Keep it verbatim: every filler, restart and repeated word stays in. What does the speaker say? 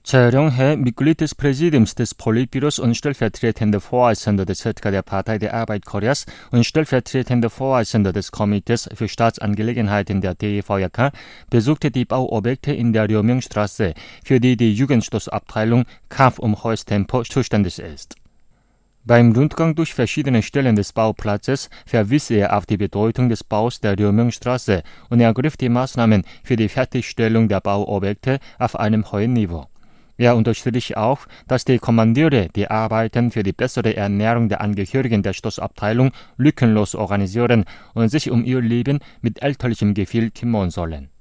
Cha Ryong-hae, Mitglied des Präsidiums des Politbüros und stellvertretender Vorsitzender des Z K der Partei der Arbeit Koreas und stellvertretender Vorsitzender des Komitees für Staatsangelegenheiten der D E V J K, besuchte die Bauobjekte in der Ryommyung-Straße, für die die Jugendstoßabteilung Kampf um hohes Tempo zuständig ist. Beim Rundgang durch verschiedene Stellen des Bauplatzes verwies er auf die Bedeutung des Baus der Ryommyung-Straße und ergriff die Maßnahmen für die Fertigstellung der Bauobjekte auf einem hohen Niveau. Er unterstrich auch, dass die Kommandeure die Arbeiten für die bessere Ernährung der Angehörigen der Stoßabteilung lückenlos organisieren und sich um ihr Leben mit elterlichem Gefühl kümmern sollen.